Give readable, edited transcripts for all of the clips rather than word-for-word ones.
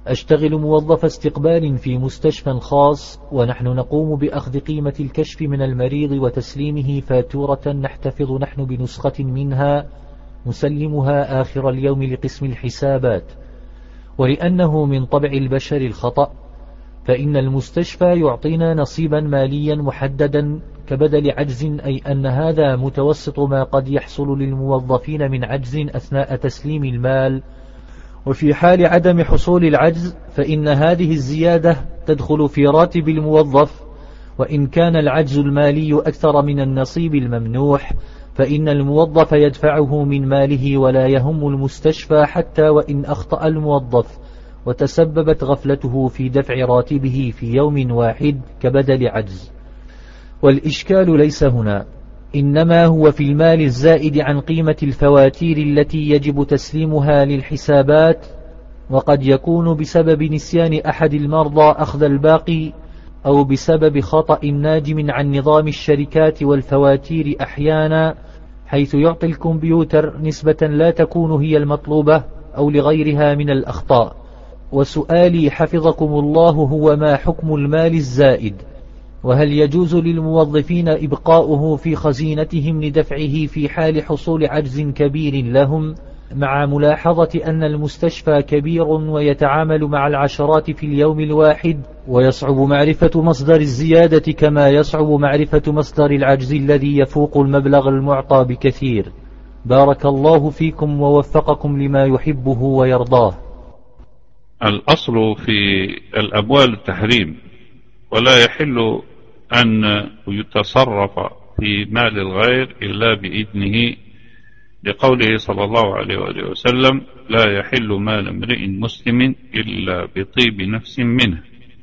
أشتغل موظف استقبال في مستشفى خاص، ونحن نقوم بأخذ قيمة الكشف من المريض وتسليمه فاتورة نحتفظ نحن بنسخة منها نسلمها آخر اليوم لقسم الحسابات. ولأنه من طبع البشر الخطأ، فإن المستشفى يعطينا نصيبا ماليا محددا كبدل عجز، أي أن هذا متوسط ما قد يحصل للموظفين من عجز أثناء تسليم المال. وفي حال عدم حصول العجز فإن هذه الزيادة تدخل في راتب الموظف، وإن كان العجز المالي أكثر من النصيب الممنوح فإن الموظف يدفعه من ماله، ولا يهم المستشفى حتى وإن أخطأ الموظف وتسببت غفلته في دفع راتبه في يوم واحد كبدل عجز. والإشكال ليس هنا، إنما هو في المال الزائد عن قيمة الفواتير التي يجب تسليمها للحسابات، وقد يكون بسبب نسيان أحد المرضى أخذ الباقي، أو بسبب خطأ ناجم عن نظام الشركات والفواتير أحيانا، حيث يعطي الكمبيوتر نسبة لا تكون هي المطلوبة أو لغيرها من الأخطاء. وسؤالي حفظكم الله هو: ما حكم المال الزائد؟ وهل يجوز للموظفين إبقاؤه في خزينتهم لدفعه في حال حصول عجز كبير لهم، مع ملاحظة أن المستشفى كبير ويتعامل مع العشرات في اليوم الواحد، ويصعب معرفة مصدر الزيادة كما يصعب معرفة مصدر العجز الذي يفوق المبلغ المعطى بكثير؟ بارك الله فيكم ووفقكم لما يحبه ويرضاه. الأصل في الأموال التحريم، ولا يحل أن يتصرف في مال الغير إلا بإذنه، لقوله صلى الله عليه وآله وسلم: لا يحل مال امرئ مسلم إلا بطيب نفس منه.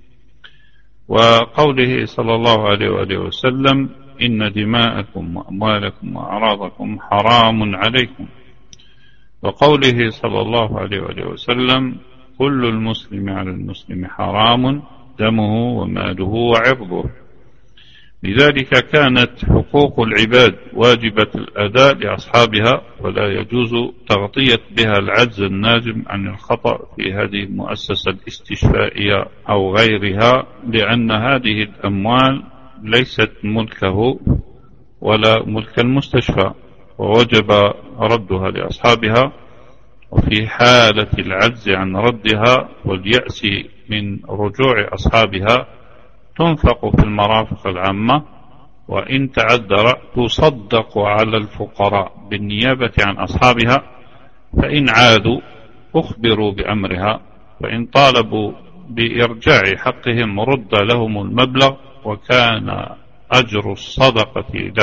وقوله صلى الله عليه وآله وسلم: إن دماءكم وأموالكم وأعراضكم حرام عليكم. وقوله صلى الله عليه وآله وسلم: كل المسلم على المسلم حرام دمه وماله وعرضه. لذلك كانت حقوق العباد واجبة الأداء لأصحابها، ولا يجوز تغطية بها العجز الناجم عن الخطأ في هذه المؤسسة الاستشفائية أو غيرها، لأن هذه الأموال ليست ملكه ولا ملك المستشفى، ووجب ردها لأصحابها. وفي حالة العجز عن ردها واليأس من رجوع أصحابها تنفق في المرافق العامة، وإن تعذر تصدق على الفقراء بالنيابة عن أصحابها، فإن عادوا أخبروا بأمرها، فإن طالبوا بإرجاع حقهم رد لهم المبلغ، وكان أجر الصدقة